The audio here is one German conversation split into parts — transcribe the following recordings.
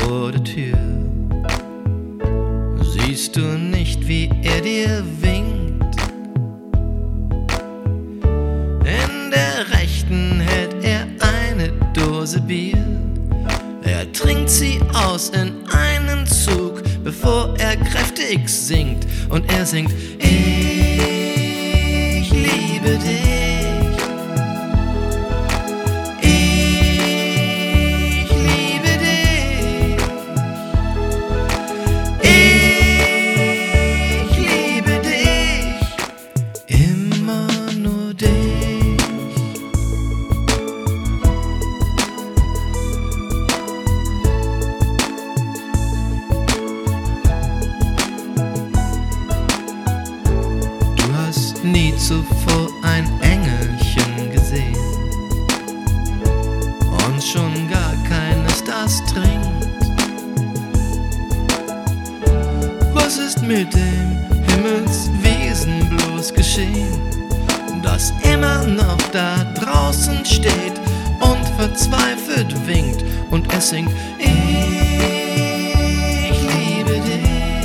vor der Tür. Siehst du nicht, wie er dir winkt? In der rechten hält er eine Dose Bier. Er trinkt sie aus in einen Zug, bevor er kräftig singt. Und er singt: Ich liebe dich. Nie zuvor ein Engelchen gesehen und schon gar keines, das trinkt. Was ist mit dem Himmelswesen bloß geschehen, das immer noch da draußen steht und verzweifelt winkt? Und es singt: Ich liebe dich.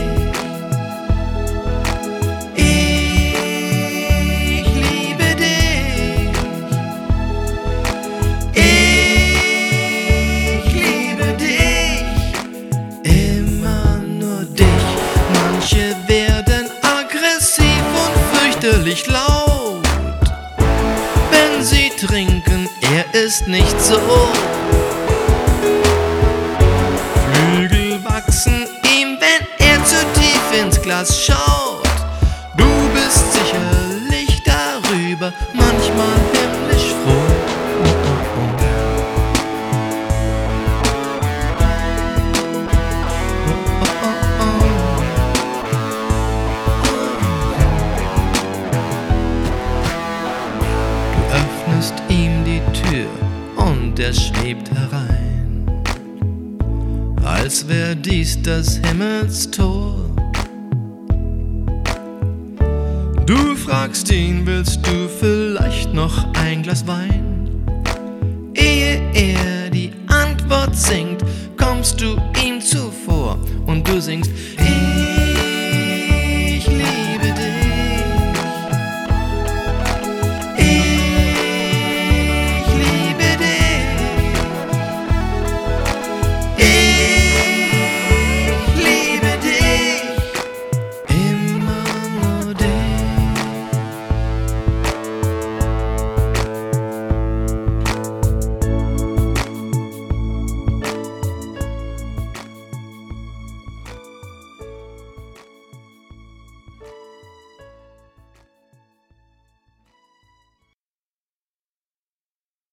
Laut, wenn sie trinken, er ist nicht so. Flügel wachsen ihm, wenn er zu tief ins Glas schaut. Du bist sicherlich darüber manchmal himmlisch froh. Ihm die Tür und er schwebt herein, als wär dies das Himmelstor. Du fragst ihn: Willst du vielleicht noch ein Glas Wein? Ehe er die Antwort singt, kommst du ihm zuvor und du singst: